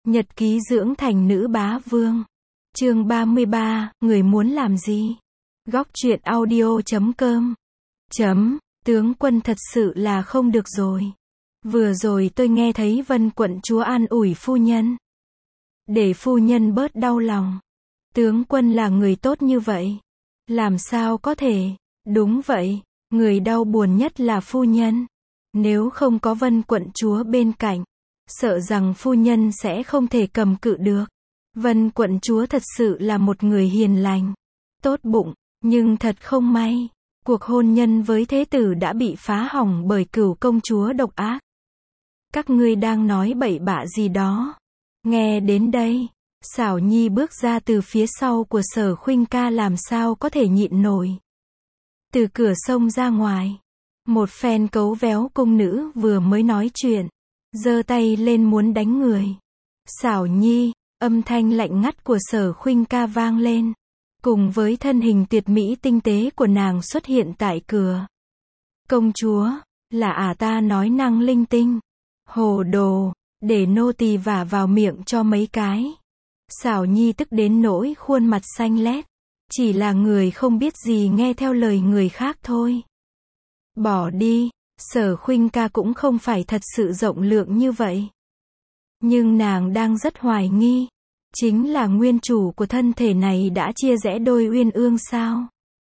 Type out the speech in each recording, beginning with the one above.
Nhật ký dưỡng thành nữ bá vương. Chương 33, người muốn làm gì? Góc truyện audio.com. Tướng quân thật sự là không được rồi. Vừa rồi tôi nghe thấy Vân quận chúa an ủi phu nhân. Để phu nhân bớt đau lòng. Tướng quân là người tốt như vậy. Làm sao có thể? Đúng vậy, người đau buồn nhất là phu nhân. Nếu không có Vân quận chúa bên cạnh, sợ rằng phu nhân sẽ không thể cầm cự được. Vân quận chúa thật sự là một người hiền lành, tốt bụng, nhưng thật không may, cuộc hôn nhân với thế tử đã bị phá hỏng bởi Cửu công chúa độc ác. Các ngươi đang nói bậy bạ gì đó? Nghe đến đây, Xảo Nhi bước ra từ phía sau của Sở Khuynh ca làm sao có thể nhịn nổi. Từ cửa xông ra ngoài, một phen cấu véo cung nữ vừa mới nói chuyện, giơ tay lên muốn đánh người. Xảo Nhi, âm thanh lạnh ngắt của Sở Khuynh ca vang lên, cùng với thân hình tuyệt mỹ tinh tế của nàng xuất hiện tại cửa. Công chúa, là ta nói năng linh tinh. Hồ đồ, để nô tỳ vả vào miệng cho mấy cái. Xảo Nhi tức đến nỗi khuôn mặt xanh lét, chỉ là người không biết gì nghe theo lời người khác thôi. Bỏ đi, Sở Khuynh ca cũng không phải thật sự rộng lượng như vậy. Nhưng nàng đang rất hoài nghi, chính là nguyên chủ của thân thể này đã chia rẽ đôi uyên ương sao?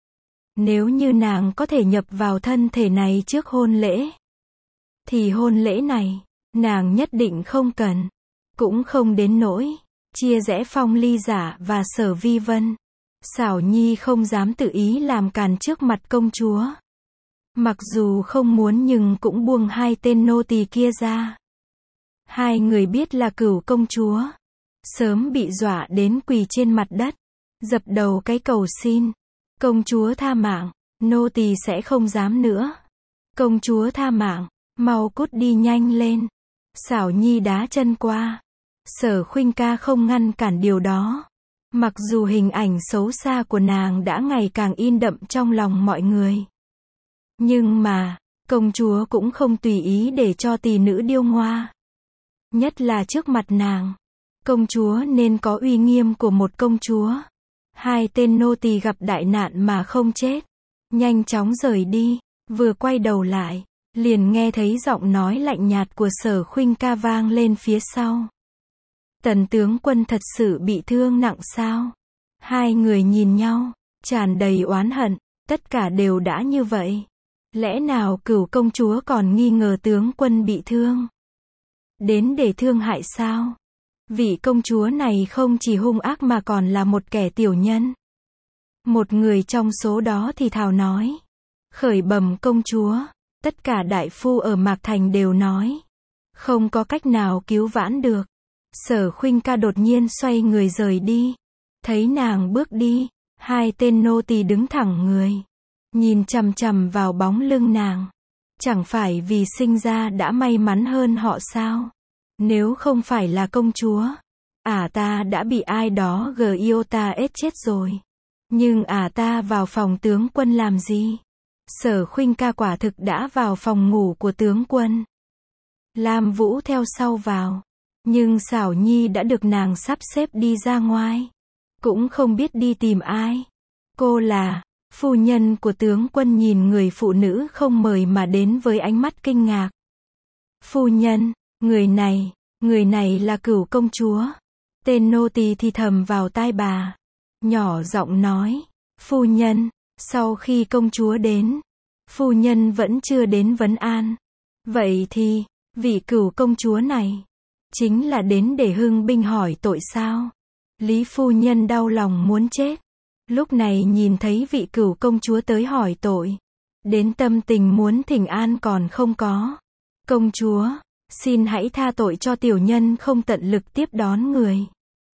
Nếu như nàng có thể nhập vào thân thể này trước hôn lễ, thì hôn lễ này, nàng nhất định không cần, cũng không đến nỗi chia rẽ Phong Ly Giả và Sở Vi Vân. Xảo Nhi không dám tự ý làm càn trước mặt công chúa. Mặc dù không muốn nhưng cũng buông hai tên nô tỳ kia ra. Hai người biết là Cửu công chúa, sớm bị dọa đến quỳ trên mặt đất, dập đầu cái cầu xin. Công chúa tha mạng, nô tỳ sẽ không dám nữa. Công chúa tha mạng, mau cút đi nhanh lên. Xảo Nhi đá chân qua. Sở Khuynh ca không ngăn cản điều đó. Mặc dù hình ảnh xấu xa của nàng đã ngày càng in đậm trong lòng mọi người. Nhưng mà, công chúa cũng không tùy ý để cho tỷ nữ điêu ngoa. Nhất là trước mặt nàng. Công chúa nên có uy nghiêm của một công chúa. Hai tên nô tỳ gặp đại nạn mà không chết. Nhanh chóng rời đi. Vừa quay đầu lại, liền nghe thấy giọng nói lạnh nhạt của Sở Khuynh ca vang lên phía sau. Tần tướng quân thật sự bị thương nặng sao? Hai người nhìn nhau, tràn đầy oán hận, tất cả đều đã như vậy. Lẽ nào Cửu công chúa còn nghi ngờ tướng quân bị thương? Đến để thương hại sao? Vị công chúa này không chỉ hung ác mà còn là một kẻ tiểu nhân. Một người trong số đó thì thào nói. Khởi bẩm công chúa, tất cả đại phu ở Mạc Thành đều nói. Không có cách nào cứu vãn được. Sở Khuynh ca đột nhiên xoay người rời đi. Thấy nàng bước đi, hai tên nô tỳ đứng thẳng người. Nhìn chằm chằm vào bóng lưng nàng. Chẳng phải vì sinh ra đã may mắn hơn họ sao? Nếu không phải là công chúa, ta đã bị ai đó Giota ết chết rồi. Nhưng ta vào phòng tướng quân làm gì? Sở Khuynh ca quả thực đã vào phòng ngủ của tướng quân. Lam Vũ theo sau vào. Nhưng Xảo Nhi đã được nàng sắp xếp đi ra ngoài. Cũng không biết đi tìm ai. Cô là phu nhân của tướng quân, nhìn người phụ nữ không mời mà đến với ánh mắt kinh ngạc. Phu nhân, người này là Cửu công chúa. Tên nô tỳ thì thầm vào tai bà. Nhỏ giọng nói, phu nhân, sau khi công chúa đến, phu nhân vẫn chưa đến vấn an. Vậy thì, vị Cửu công chúa này, chính là đến để hưng binh hỏi tội sao? Lý phu nhân đau lòng muốn chết. Lúc này nhìn thấy vị Cửu công chúa tới hỏi tội, đến tâm tình muốn thỉnh an còn không có. Công chúa, xin hãy tha tội cho tiểu nhân không tận lực tiếp đón người.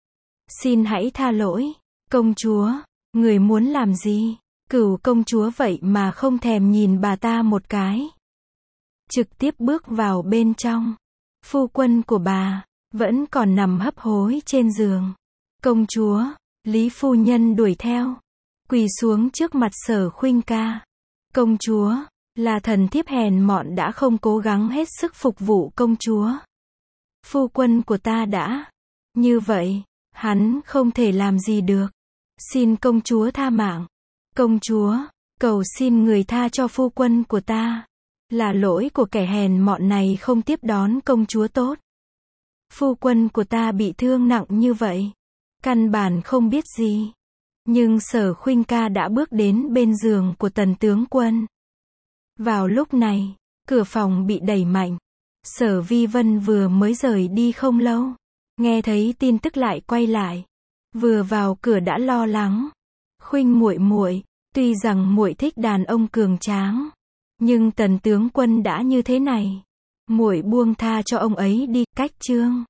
Xin hãy tha lỗi, công chúa, người muốn làm gì? Cửu công chúa vậy mà không thèm nhìn bà ta một cái. Trực tiếp bước vào bên trong. Phu quân của bà vẫn còn nằm hấp hối trên giường. Công chúa, Lý phu nhân đuổi theo, quỳ xuống trước mặt Sở Khuynh ca. Công chúa, là thần thiếp hèn mọn đã không cố gắng hết sức phục vụ công chúa. Phu quân của ta đã Như vậy, hắn không thể làm gì được. Xin công chúa tha mạng. Công chúa, cầu xin người tha cho phu quân của ta. Là lỗi của kẻ hèn mọn này không tiếp đón công chúa tốt. Phu quân của ta bị thương nặng như vậy. Căn bản không biết gì. Nhưng Sở Khuynh ca đã bước đến bên giường của Tần tướng quân. Vào lúc này, cửa phòng bị đẩy mạnh. Sở Vi Vân vừa mới rời đi không lâu. Nghe thấy tin tức lại quay lại. Vừa vào cửa đã lo lắng. Khuynh muội muội, tuy rằng muội thích đàn ông cường tráng, nhưng Tần tướng quân đã như thế này, muội buông tha cho ông ấy đi. Cách chương